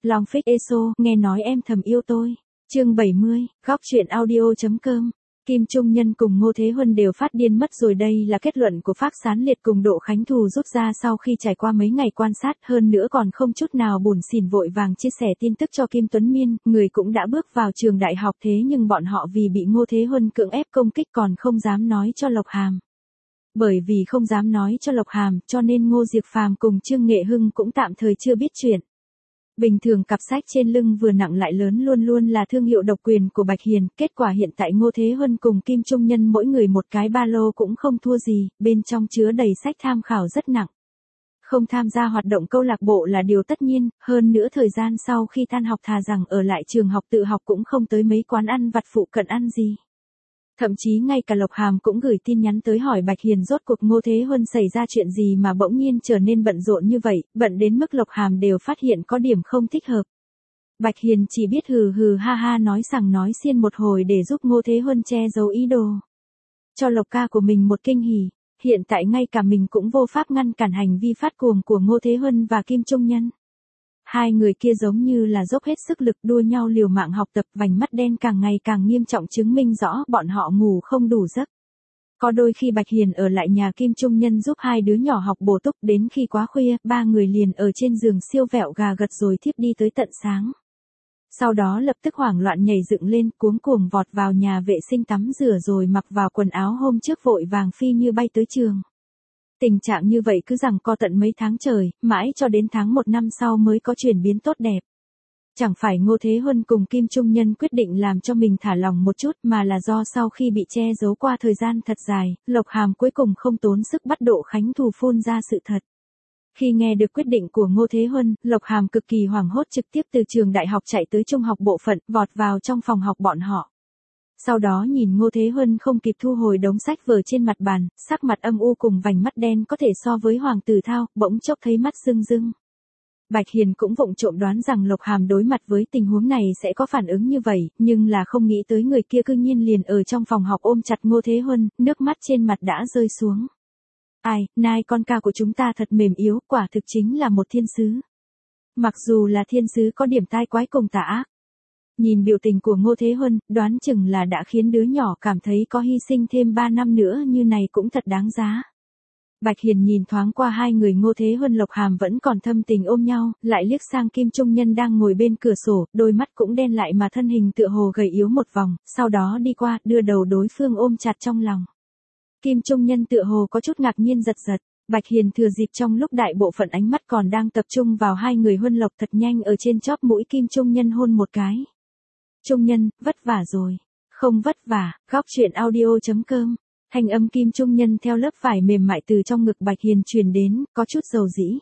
Long Phích Eso, nghe nói em thầm yêu tôi. Chương 70, góc truyện audio.com. Kim Trung Nhân cùng Ngô Thế Huân đều phát điên mất rồi, đây là kết luận của Phác Sán Liệt cùng Độ Khánh Thù rút ra sau khi trải qua mấy ngày quan sát, hơn nữa còn không chút nào buồn xỉn vội vàng chia sẻ tin tức cho Kim Tuấn Miên, người cũng đã bước vào trường đại học, thế nhưng bọn họ vì bị Ngô Thế Huân cưỡng ép công kích còn không dám nói cho Lộc Hàm. Bởi vì không dám nói cho Lộc Hàm, cho nên Ngô Diệc Phàm cùng Trương Nghệ Hưng cũng tạm thời chưa biết chuyện. Bình thường cặp sách trên lưng vừa nặng lại lớn luôn luôn là thương hiệu độc quyền của Bạch Hiền, kết quả hiện tại Ngô Thế Huân cùng Kim Trung Nhân mỗi người một cái ba lô cũng không thua gì, bên trong chứa đầy sách tham khảo rất nặng. Không tham gia hoạt động câu lạc bộ là điều tất nhiên, hơn nữa thời gian sau khi tan học thà rằng ở lại trường học tự học cũng không tới mấy quán ăn vặt phụ cận ăn gì. Thậm chí ngay cả Lộc Hàm cũng gửi tin nhắn tới hỏi Bạch Hiền rốt cuộc Ngô Thế Huân xảy ra chuyện gì mà bỗng nhiên trở nên bận rộn như vậy, bận đến mức Lộc Hàm đều phát hiện có điểm không thích hợp. Bạch Hiền chỉ biết hừ hừ ha ha nói sằng nói xiên một hồi để giúp Ngô Thế Huân che giấu ý đồ. Cho Lộc ca của mình một kinh hỉ, hiện tại ngay cả mình cũng vô pháp ngăn cản hành vi phát cuồng của Ngô Thế Huân và Kim Trung Nhân. Hai người kia giống như là dốc hết sức lực đua nhau liều mạng học tập, vành mắt đen càng ngày càng nghiêm trọng chứng minh rõ bọn họ ngủ không đủ giấc. Có đôi khi Bạch Hiền ở lại nhà Kim Trung Nhân giúp hai đứa nhỏ học bổ túc, đến khi quá khuya, ba người liền ở trên giường siêu vẹo gà gật rồi thiếp đi tới tận sáng. Sau đó lập tức hoảng loạn nhảy dựng lên, cuống cuồng vọt vào nhà vệ sinh tắm rửa rồi mặc vào quần áo hôm trước vội vàng phi như bay tới trường. Tình trạng như vậy cứ giằng co tận mấy tháng trời, mãi cho đến tháng 1 năm sau mới có chuyển biến tốt đẹp. Chẳng phải Ngô Thế Huân cùng Kim Trung Nhân quyết định làm cho mình thả lòng một chút, mà là do sau khi bị che giấu qua thời gian thật dài, Lộc Hàm cuối cùng không tốn sức bắt Độ Khánh Thù phun ra sự thật. Khi nghe được quyết định của Ngô Thế Huân, Lộc Hàm cực kỳ hoảng hốt trực tiếp từ trường đại học chạy tới trung học bộ phận, vọt vào trong phòng học bọn họ. Sau đó nhìn Ngô Thế Huân không kịp thu hồi đống sách vở trên mặt bàn, sắc mặt âm u cùng vành mắt đen có thể so với Hoàng Tử Thao, bỗng chốc thấy mắt rưng rưng. Bạch Hiền cũng vụng trộm đoán rằng Lộc Hàm đối mặt với tình huống này sẽ có phản ứng như vậy, nhưng là không nghĩ tới người kia cư nhiên liền ở trong phòng học ôm chặt Ngô Thế Huân, nước mắt trên mặt đã rơi xuống. Ai, nai con ca của chúng ta thật mềm yếu, quả thực chính là một thiên sứ. Mặc dù là thiên sứ có điểm tai quái cùng tà ác. Nhìn biểu tình của Ngô Thế Huân, đoán chừng là đã khiến đứa nhỏ cảm thấy có hy sinh thêm 3 năm nữa như này cũng thật đáng giá. Bạch Hiền nhìn thoáng qua hai người Ngô Thế Huân Lộc Hàm vẫn còn thâm tình ôm nhau, lại liếc sang Kim Trung Nhân đang ngồi bên cửa sổ, đôi mắt cũng đen lại mà thân hình tựa hồ gầy yếu một vòng, sau đó đi qua, đưa đầu đối phương ôm chặt trong lòng. Kim Trung Nhân tựa hồ có chút ngạc nhiên giật giật. Bạch Hiền thừa dịp trong lúc đại bộ phận ánh mắt còn đang tập trung vào hai người Huân Lộc thật nhanh ở trên chóp mũi Kim Trung Nhân hôn một cái. Trung Nhân, vất vả rồi. Không vất vả, góc truyện audio.com. Thanh âm Kim Trung Nhân theo lớp vải mềm mại từ trong ngực Bạch Hiền truyền đến, có chút dầu dĩ.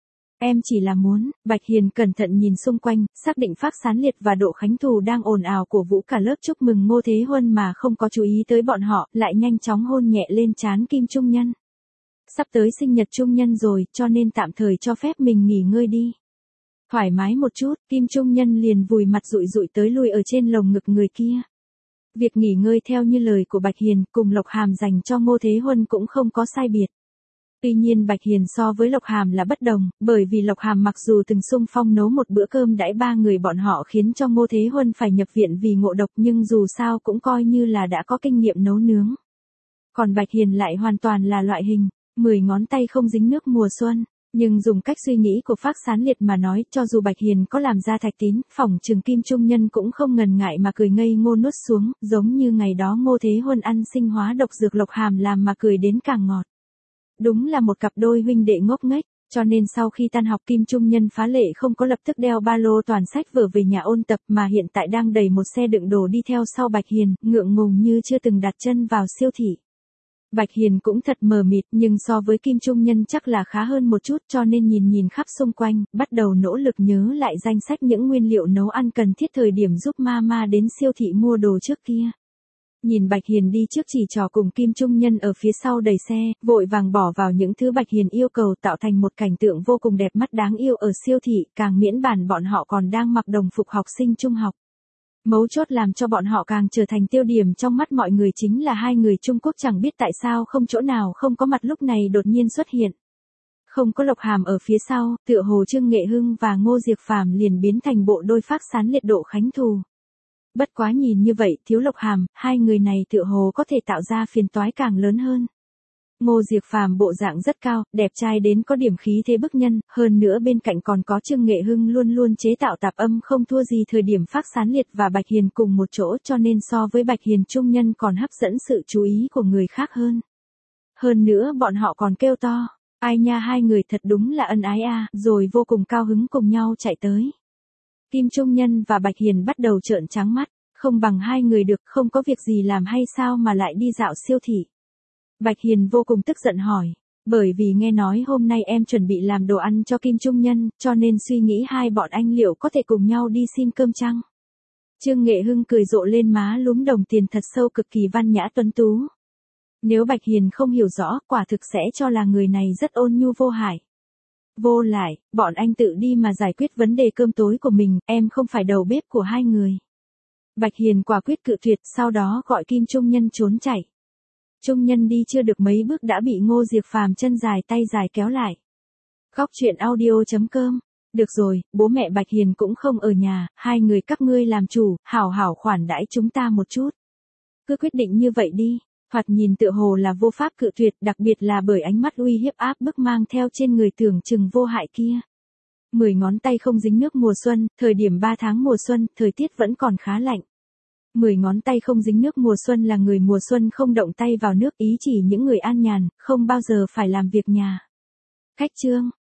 Em chỉ là muốn, Bạch Hiền cẩn thận nhìn xung quanh, xác định Phác Sán Liệt và Độ Khánh Thù đang ồn ào cổ vũ cả lớp chúc mừng Ngô Thế Huân mà không có chú ý tới bọn họ, lại nhanh chóng hôn nhẹ lên trán Kim Trung Nhân. Sắp tới sinh nhật Trung Nhân rồi, cho nên tạm thời cho phép mình nghỉ ngơi đi. Thoải mái một chút, Kim Trung Nhân liền vùi mặt dụi dụi tới lui ở trên lồng ngực người kia. Việc nghỉ ngơi theo như lời của Bạch Hiền cùng Lộc Hàm dành cho Ngô Thế Huân cũng không có sai biệt. Tuy nhiên Bạch Hiền so với Lộc Hàm là bất đồng, bởi vì Lộc Hàm mặc dù từng xung phong nấu một bữa cơm đãi ba người bọn họ khiến cho Ngô Thế Huân phải nhập viện vì ngộ độc, nhưng dù sao cũng coi như là đã có kinh nghiệm nấu nướng. Còn Bạch Hiền lại hoàn toàn là loại hình 10 ngón tay không dính nước mùa xuân. Nhưng dùng cách suy nghĩ của Phác Sán Liệt mà nói, cho dù Bạch Hiền có làm ra thạch tín, phỏng chừng Kim Trung Nhân cũng không ngần ngại mà cười ngây ngô nuốt xuống, giống như ngày đó Ngô Thế Huân ăn sinh hóa độc dược Lộc Hàm làm mà cười đến càng ngọt. Đúng là một cặp đôi huynh đệ ngốc nghếch, cho nên sau khi tan học Kim Trung Nhân phá lệ không có lập tức đeo ba lô toàn sách vở về nhà ôn tập mà hiện tại đang đẩy một xe đựng đồ đi theo sau Bạch Hiền, ngượng ngùng như chưa từng đặt chân vào siêu thị. Bạch Hiền cũng thật mờ mịt, nhưng so với Kim Trung Nhân chắc là khá hơn một chút, cho nên nhìn khắp xung quanh, bắt đầu nỗ lực nhớ lại danh sách những nguyên liệu nấu ăn cần thiết thời điểm giúp mama đến siêu thị mua đồ trước kia. Nhìn Bạch Hiền đi trước chỉ trò cùng Kim Trung Nhân ở phía sau đẩy xe, vội vàng bỏ vào những thứ Bạch Hiền yêu cầu tạo thành một cảnh tượng vô cùng đẹp mắt đáng yêu ở siêu thị, càng miễn bản bọn họ còn đang mặc đồng phục học sinh trung học. Mấu chốt làm cho bọn họ càng trở thành tiêu điểm trong mắt mọi người chính là hai người Trung Quốc chẳng biết tại sao không chỗ nào không có mặt lúc này đột nhiên xuất hiện. Không có Lộc Hàm ở phía sau, tựa hồ Trương Nghệ Hưng và Ngô Diệc Phàm liền biến thành bộ đôi Phác Sán Liệt Độ Khánh thù. Bất quá nhìn như vậy, thiếu Lộc Hàm, hai người này tựa hồ có thể tạo ra phiền toái càng lớn hơn. Ngô Diệc Phàm bộ dạng rất cao, đẹp trai đến có điểm khí thế bức nhân, hơn nữa bên cạnh còn có Trương Nghệ Hưng luôn luôn chế tạo tạp âm không thua gì thời điểm Phác Sán Liệt và Bạch Hiền cùng một chỗ, cho nên so với Bạch Hiền trung nhân còn hấp dẫn sự chú ý của người khác hơn. Hơn nữa bọn họ còn kêu to, ai nha, hai người thật đúng là ân ái a, rồi vô cùng cao hứng cùng nhau chạy tới. Kim Trung Nhân và Bạch Hiền bắt đầu trợn trắng mắt, không bằng hai người được, không có việc gì làm hay sao mà lại đi dạo siêu thị. Bạch Hiền vô cùng tức giận hỏi, bởi vì nghe nói hôm nay em chuẩn bị làm đồ ăn cho Kim Trung Nhân, cho nên suy nghĩ hai bọn anh liệu có thể cùng nhau đi xin cơm chăng? Trương Nghệ Hưng cười rộ lên má lúm đồng tiền thật sâu, cực kỳ văn nhã tuấn tú. Nếu Bạch Hiền không hiểu rõ, quả thực sẽ cho là người này rất ôn nhu vô hại. Vô lại, bọn anh tự đi mà giải quyết vấn đề cơm tối của mình, em không phải đầu bếp của hai người. Bạch Hiền quả quyết cự tuyệt, sau đó gọi Kim Trung Nhân trốn chạy. Trung Nhân đi chưa được mấy bước đã bị Ngô Diệc Phàm chân dài tay dài kéo lại. Góc truyện audio.com. Được rồi, bố mẹ Bạch Hiền cũng không ở nhà, hai người các ngươi làm chủ, hảo hảo khoản đãi chúng ta một chút. Cứ quyết định như vậy đi. Thoạt nhìn tựa hồ là vô pháp cự tuyệt, đặc biệt là bởi ánh mắt uy hiếp áp bức mang theo trên người tưởng chừng vô hại kia. 10 ngón tay không dính nước mùa xuân, thời điểm 3 tháng mùa xuân, thời tiết vẫn còn khá lạnh. 10 ngón tay không dính nước mùa xuân là người mùa xuân không động tay vào nước, ý chỉ những người an nhàn, không bao giờ phải làm việc nhà. Khách trương,